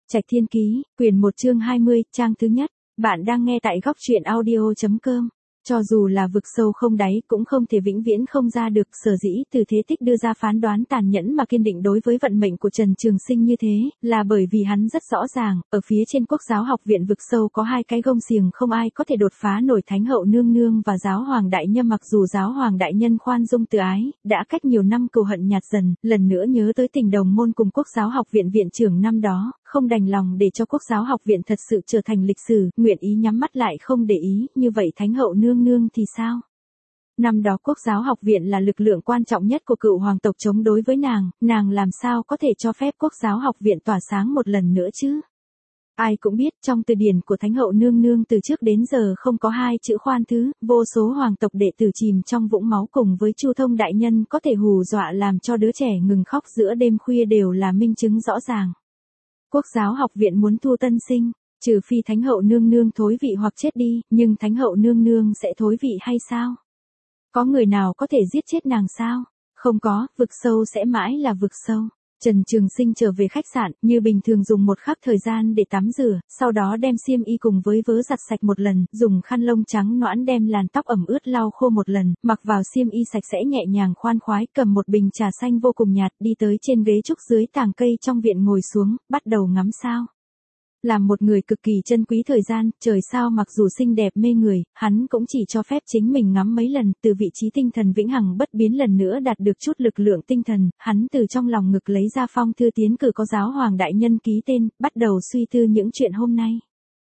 Trạch Thiên Ký, quyển 1 chương 20, trang thứ nhất. Bạn đang nghe tại góc truyện audio.com. Cho dù là vực sâu không đáy cũng không thể vĩnh viễn không ra được, sở dĩ Từ Thế Tích đưa ra phán đoán tàn nhẫn mà kiên định đối với vận mệnh của Trần Trường Sinh như thế, là bởi vì hắn rất rõ ràng, ở phía trên Quốc giáo học viện vực sâu có hai cái gông xiềng không ai có thể đột phá nổi, Thánh hậu nương nương và Giáo hoàng đại nhân. Mặc dù Giáo hoàng đại nhân khoan dung từ ái, đã cách nhiều năm cừu hận nhạt dần, lần nữa nhớ tới tình đồng môn cùng Quốc giáo học viện viện trưởng năm đó, không đành lòng để cho Quốc giáo học viện thật sự trở thành lịch sử, nguyện ý nhắm mắt lại không để ý, như vậy Thánh hậu nương nương thì sao? Năm đó Quốc giáo học viện là lực lượng quan trọng nhất của cựu hoàng tộc chống đối với nàng làm sao có thể cho phép Quốc giáo học viện tỏa sáng một lần nữa chứ? Ai cũng biết trong từ điển của Thánh hậu nương nương từ trước đến giờ không có hai chữ khoan thứ, vô số hoàng tộc đệ tử chìm trong vũng máu cùng với Chu Thông đại nhân có thể hù dọa làm cho đứa trẻ ngừng khóc giữa đêm khuya đều là minh chứng rõ ràng. Quốc giáo học viện muốn thu tân sinh, trừ phi Thánh hậu nương nương thối vị hoặc chết đi, nhưng Thánh hậu nương nương sẽ thối vị hay sao? Có người nào có thể giết chết nàng sao? Không có, vực sâu sẽ mãi là vực sâu. Trần Trường Sinh trở về khách sạn, như bình thường dùng một khắc thời gian để tắm rửa, sau đó đem xiêm y cùng với vớ giặt sạch một lần, dùng khăn lông trắng nõn đem làn tóc ẩm ướt lau khô một lần, mặc vào xiêm y sạch sẽ nhẹ nhàng khoan khoái, cầm một bình trà xanh vô cùng nhạt, đi tới trên ghế trúc dưới tàng cây trong viện ngồi xuống, bắt đầu ngắm sao. Làm một người cực kỳ trân quý thời gian, trời sao mặc dù xinh đẹp mê người, hắn cũng chỉ cho phép chính mình ngắm mấy lần, từ vị trí tinh thần vĩnh hằng bất biến lần nữa đạt được chút lực lượng tinh thần, hắn từ trong lòng ngực lấy ra phong thư tiến cử có Giáo hoàng đại nhân ký tên, bắt đầu suy tư những chuyện hôm nay.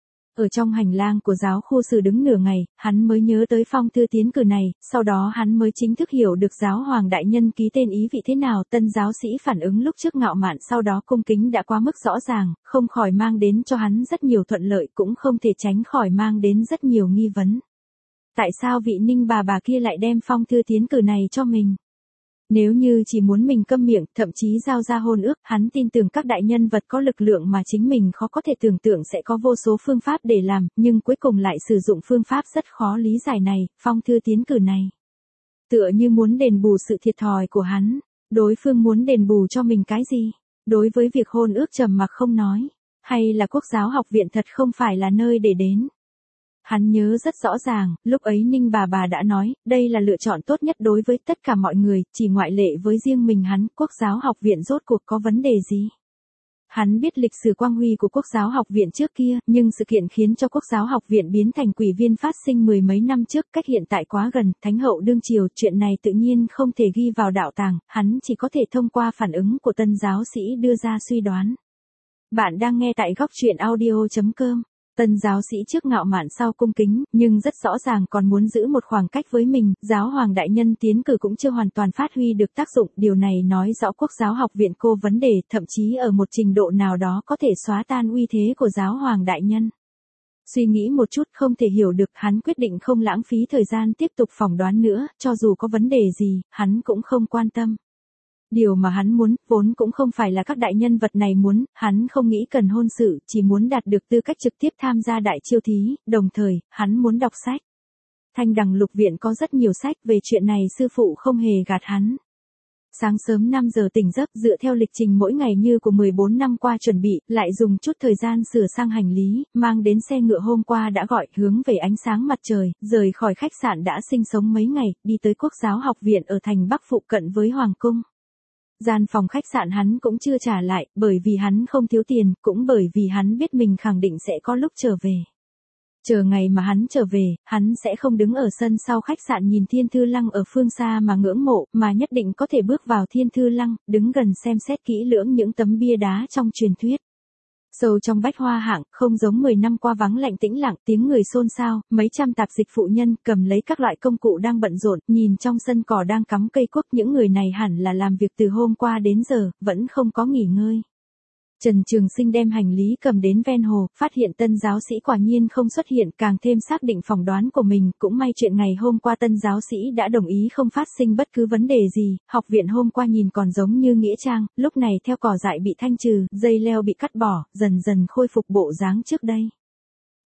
Ở trong hành lang của giáo khu sử đứng nửa ngày, hắn mới nhớ tới phong thư tiến cử này, sau đó hắn mới chính thức hiểu được Giáo hoàng đại nhân ký tên ý vị thế nào. Tân giáo sĩ phản ứng lúc trước ngạo mạn sau đó cung kính đã quá mức rõ ràng, không khỏi mang đến cho hắn rất nhiều thuận lợi, cũng không thể tránh khỏi mang đến rất nhiều nghi vấn. Tại sao vị Ninh bà kia lại đem phong thư tiến cử này cho mình? Nếu như chỉ muốn mình câm miệng, thậm chí giao ra hôn ước, hắn tin tưởng các đại nhân vật có lực lượng mà chính mình khó có thể tưởng tượng sẽ có vô số phương pháp để làm, nhưng cuối cùng lại sử dụng phương pháp rất khó lý giải này, phong thư tiến cử này. Tựa như muốn đền bù sự thiệt thòi của hắn, đối phương muốn đền bù cho mình cái gì? Đối với việc hôn ước trầm mặc không nói, hay là Quốc giáo học viện thật không phải là nơi để đến? Hắn nhớ rất rõ ràng, lúc ấy Ninh bà đã nói, đây là lựa chọn tốt nhất đối với tất cả mọi người, chỉ ngoại lệ với riêng mình hắn. Quốc giáo học viện rốt cuộc có vấn đề gì? Hắn biết lịch sử quang huy của Quốc giáo học viện trước kia, nhưng sự kiện khiến cho Quốc giáo học viện biến thành quỷ viên phát sinh mười mấy năm trước, cách hiện tại quá gần, Thánh hậu đương triều, chuyện này tự nhiên không thể ghi vào đạo tàng, hắn chỉ có thể thông qua phản ứng của tân giáo sĩ đưa ra suy đoán. Bạn đang nghe tại góc truyện audio.com. Tân giáo sĩ trước ngạo mạn sau cung kính, nhưng rất rõ ràng còn muốn giữ một khoảng cách với mình. Giáo hoàng đại nhân tiến cử cũng chưa hoàn toàn phát huy được tác dụng, điều này nói rõ Quốc giáo học viện cô vấn đề, thậm chí ở một trình độ nào đó có thể xóa tan uy thế của Giáo hoàng đại nhân. Suy nghĩ một chút không thể hiểu được, hắn quyết định không lãng phí thời gian tiếp tục phỏng đoán nữa, cho dù có vấn đề gì, hắn cũng không quan tâm. Điều mà hắn muốn, vốn cũng không phải là các đại nhân vật này muốn, hắn không nghĩ cần hôn sự, chỉ muốn đạt được tư cách trực tiếp tham gia đại chiêu thí, đồng thời, hắn muốn đọc sách. Thanh Đằng Lục Viện có rất nhiều sách, về chuyện này sư phụ không hề gạt hắn. Sáng sớm 5 giờ tỉnh giấc, dựa theo lịch trình mỗi ngày như của 14 năm qua chuẩn bị, lại dùng chút thời gian sửa sang hành lý, mang đến xe ngựa hôm qua đã gọi, hướng về ánh sáng mặt trời, rời khỏi khách sạn đã sinh sống mấy ngày, đi tới Quốc giáo học viện ở thành Bắc phụ cận với Hoàng cung. Gian phòng khách sạn hắn cũng chưa trả lại, bởi vì hắn không thiếu tiền, cũng bởi vì hắn biết mình khẳng định sẽ có lúc trở về. Chờ ngày mà hắn trở về, hắn sẽ không đứng ở sân sau khách sạn nhìn Thiên Thư Lăng ở phương xa mà ngưỡng mộ, mà nhất định có thể bước vào Thiên Thư Lăng, đứng gần xem xét kỹ lưỡng những tấm bia đá trong truyền thuyết. Sâu trong bách hoa hạng, không giống 10 năm qua vắng lạnh tĩnh lặng, tiếng người xôn xao, mấy trăm tạp dịch phụ nhân cầm lấy các loại công cụ đang bận rộn, nhìn trong sân cỏ đang cắm cây cuốc, những người này hẳn là làm việc từ hôm qua đến giờ, vẫn không có nghỉ ngơi. Trần Trường Sinh đem hành lý cầm đến ven hồ, phát hiện tân giáo sĩ quả nhiên không xuất hiện, càng thêm xác định phỏng đoán của mình, cũng may chuyện ngày hôm qua tân giáo sĩ đã đồng ý không phát sinh bất cứ vấn đề gì, học viện hôm qua nhìn còn giống như nghĩa trang, lúc này theo cỏ dại bị thanh trừ, dây leo bị cắt bỏ, dần dần khôi phục bộ dáng trước đây.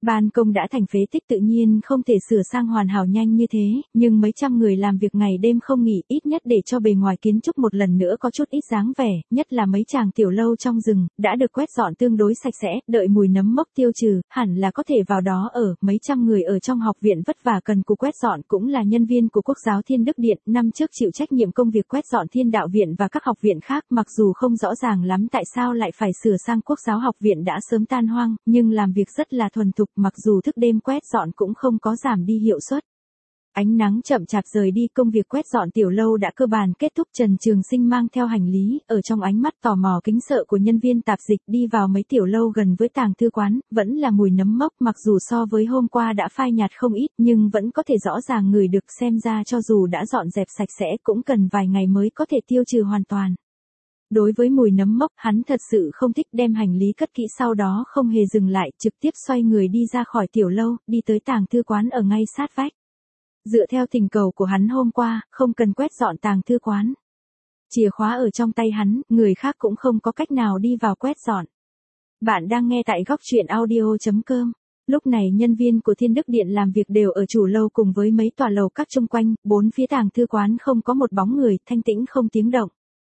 Ban công đã thành phế tích tự nhiên không thể sửa sang hoàn hảo nhanh như thế, nhưng mấy trăm người làm việc ngày đêm không nghỉ, ít nhất để cho bề ngoài kiến trúc một lần nữa có chút ít dáng vẻ, nhất là mấy chàng tiểu lâu trong rừng, đã được quét dọn tương đối sạch sẽ, đợi mùi nấm mốc tiêu trừ, hẳn là có thể vào đó ở. Mấy trăm người ở trong học viện vất vả cần cù quét dọn cũng là nhân viên của Quốc giáo Thiên Đức Điện, năm trước chịu trách nhiệm công việc quét dọn Thiên Đạo Viện và các học viện khác, mặc dù không rõ ràng lắm tại sao lại phải sửa sang Quốc giáo học viện đã sớm tan hoang, nhưng làm việc rất là thuần thục, mặc dù thức đêm quét dọn cũng không có giảm đi hiệu suất. Ánh nắng chậm chạp rời đi, công việc quét dọn tiểu lâu đã cơ bản kết thúc. Trần Trường Sinh mang theo hành lý, ở trong ánh mắt tò mò kính sợ của nhân viên tạp dịch đi vào mấy tiểu lâu gần với tàng thư quán, vẫn là mùi nấm mốc, mặc dù so với hôm qua đã phai nhạt không ít, nhưng vẫn có thể rõ ràng ngửi được, xem ra cho dù đã dọn dẹp sạch sẽ cũng cần vài ngày mới có thể tiêu trừ hoàn toàn. Đối với mùi nấm mốc, hắn thật sự không thích, đem hành lý cất kỹ sau đó không hề dừng lại, trực tiếp xoay người đi ra khỏi tiểu lâu, đi tới tàng thư quán ở ngay sát vách. Dựa theo thỉnh cầu của hắn hôm qua, không cần quét dọn tàng thư quán. Chìa khóa ở trong tay hắn, người khác cũng không có cách nào đi vào quét dọn. Bạn đang nghe tại góc truyện audio.com. Lúc này nhân viên của Thiên Đức Điện làm việc đều ở chủ lâu cùng với mấy tòa lầu các chung quanh, bốn phía tàng thư quán không có một bóng người, thanh tĩnh không tiếng động.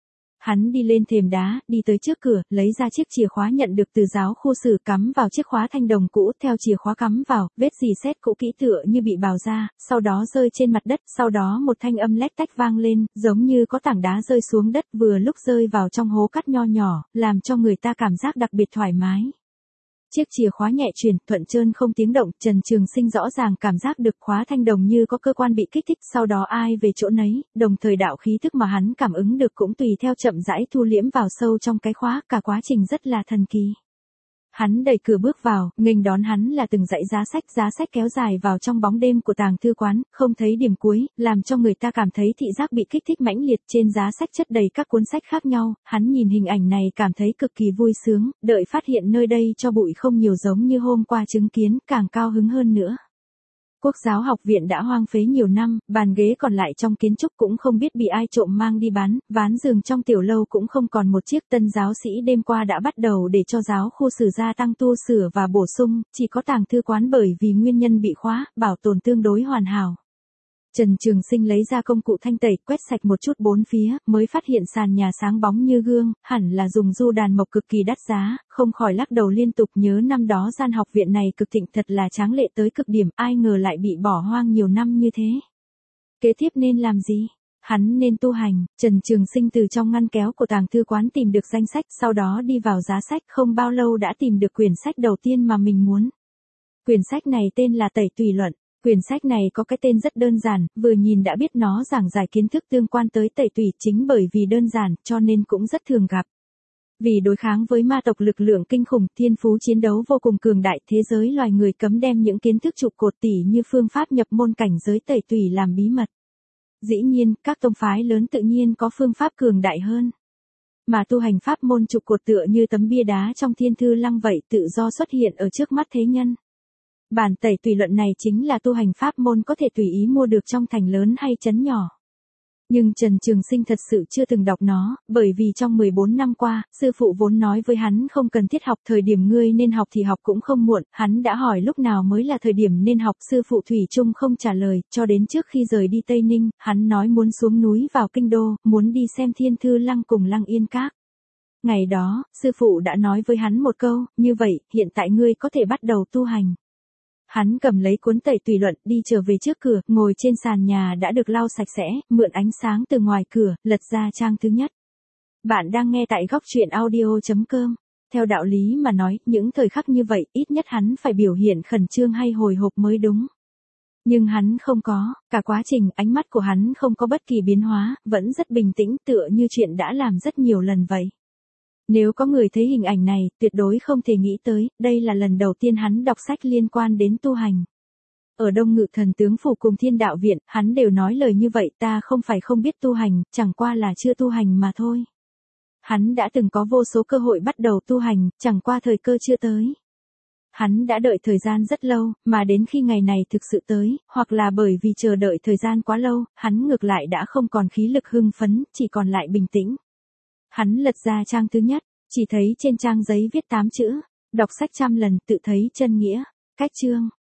Hắn đi lên thềm đá, đi tới trước cửa, lấy ra chiếc chìa khóa nhận được từ giáo khu sử, cắm vào chiếc khóa thanh đồng cũ, theo chìa khóa cắm vào, vết rỉ sét cũ kỹ tựa như bị bào ra, sau đó rơi trên mặt đất, sau đó một thanh âm lách tách vang lên, giống như có tảng đá rơi xuống đất, vừa lúc rơi vào trong hố cắt nho nhỏ, làm cho người ta cảm giác đặc biệt thoải mái. Chiếc chìa khóa nhẹ chuyển, thuận trơn không tiếng động, Trần Trường Sinh rõ ràng cảm giác được khóa thanh đồng như có cơ quan bị kích thích, sau đó ai về chỗ nấy, đồng thời đạo khí thức mà hắn cảm ứng được cũng tùy theo chậm rãi thu liễm vào sâu trong cái khóa, cả quá trình rất là thần kỳ. Hắn đẩy cửa bước vào, nghênh đón hắn là từng dãy giá sách kéo dài vào trong bóng đêm của tàng thư quán, không thấy điểm cuối, làm cho người ta cảm thấy thị giác bị kích thích mãnh liệt. Trên giá sách chất đầy các cuốn sách khác nhau, hắn nhìn hình ảnh này cảm thấy cực kỳ vui sướng, đợi phát hiện nơi đây cho bụi không nhiều giống như hôm qua chứng kiến, càng cao hứng hơn nữa. Quốc giáo học viện đã hoang phế nhiều năm, bàn ghế còn lại trong kiến trúc cũng không biết bị ai trộm mang đi bán, ván giường trong tiểu lâu cũng không còn một chiếc. Tân giáo sĩ đêm qua đã bắt đầu để cho giáo khu sử gia tăng tu sửa và bổ sung, chỉ có tàng thư quán bởi vì nguyên nhân bị khóa, bảo tồn tương đối hoàn hảo. Trần Trường Sinh lấy ra công cụ thanh tẩy, quét sạch một chút bốn phía, mới phát hiện sàn nhà sáng bóng như gương, hẳn là dùng du đàn mộc cực kỳ đắt giá, không khỏi lắc đầu liên tục, nhớ năm đó gian học viện này cực thịnh, thật là tráng lệ tới cực điểm, ai ngờ lại bị bỏ hoang nhiều năm như thế. Kế tiếp nên làm gì? Hắn nên tu hành. Trần Trường Sinh từ trong ngăn kéo của tàng thư quán tìm được danh sách, sau đó đi vào giá sách, không bao lâu đã tìm được quyển sách đầu tiên mà mình muốn. Quyển sách này tên là Tẩy Tùy Luận. Quyển sách này có cái tên rất đơn giản, vừa nhìn đã biết nó giảng giải kiến thức tương quan tới tẩy tùy, chính bởi vì đơn giản, cho nên cũng rất thường gặp. Vì đối kháng với ma tộc lực lượng kinh khủng, thiên phú chiến đấu vô cùng cường đại, thế giới loài người cấm đem những kiến thức trụ cột tỉ như phương pháp nhập môn cảnh giới tẩy tùy làm bí mật. Dĩ nhiên, các tông phái lớn tự nhiên có phương pháp cường đại hơn. Mà tu hành pháp môn trụ cột tựa như tấm bia đá trong Thiên Thư Lăng vậy, tự do xuất hiện ở trước mắt thế nhân. Bản Tẩy Tùy Luận này chính là tu hành pháp môn có thể tùy ý mua được trong thành lớn hay trấn nhỏ. Nhưng Trần Trường Sinh thật sự chưa từng đọc nó, bởi vì trong 14 năm qua, sư phụ vốn nói với hắn không cần thiết học, thời điểm ngươi nên học thì học cũng không muộn, hắn đã hỏi lúc nào mới là thời điểm nên học, sư phụ thủy chung không trả lời, cho đến trước khi rời đi Tây Ninh, hắn nói muốn xuống núi vào kinh đô, muốn đi xem Thiên Thư Lăng cùng Lăng Yên Các. Ngày đó, sư phụ đã nói với hắn một câu, như vậy, hiện tại ngươi có thể bắt đầu tu hành. Hắn cầm lấy cuốn Tẩy Tùy Luận, đi trở về trước cửa, ngồi trên sàn nhà đã được lau sạch sẽ, mượn ánh sáng từ ngoài cửa, lật ra trang thứ nhất. Bạn đang nghe tại góc truyện audio.com. Theo đạo lý mà nói, những thời khắc như vậy, ít nhất hắn phải biểu hiện khẩn trương hay hồi hộp mới đúng. Nhưng hắn không có, cả quá trình ánh mắt của hắn không có bất kỳ biến hóa, vẫn rất bình tĩnh, tựa như chuyện đã làm rất nhiều lần vậy. Nếu có người thấy hình ảnh này, tuyệt đối không thể nghĩ tới, đây là lần đầu tiên hắn đọc sách liên quan đến tu hành. Ở Đông Ngự Thần Tướng Phủ cùng Thiên Đạo Viện, hắn đều nói lời như vậy, ta không phải không biết tu hành, chẳng qua là chưa tu hành mà thôi. Hắn đã từng có vô số cơ hội bắt đầu tu hành, chẳng qua thời cơ chưa tới. Hắn đã đợi thời gian rất lâu, mà đến khi ngày này thực sự tới, hoặc là bởi vì chờ đợi thời gian quá lâu, hắn ngược lại đã không còn khí lực hưng phấn, chỉ còn lại bình tĩnh. Hắn lật ra trang thứ nhất, chỉ thấy trên trang giấy viết 8 chữ, đọc sách trăm lần tự thấy chân nghĩa. Cách chương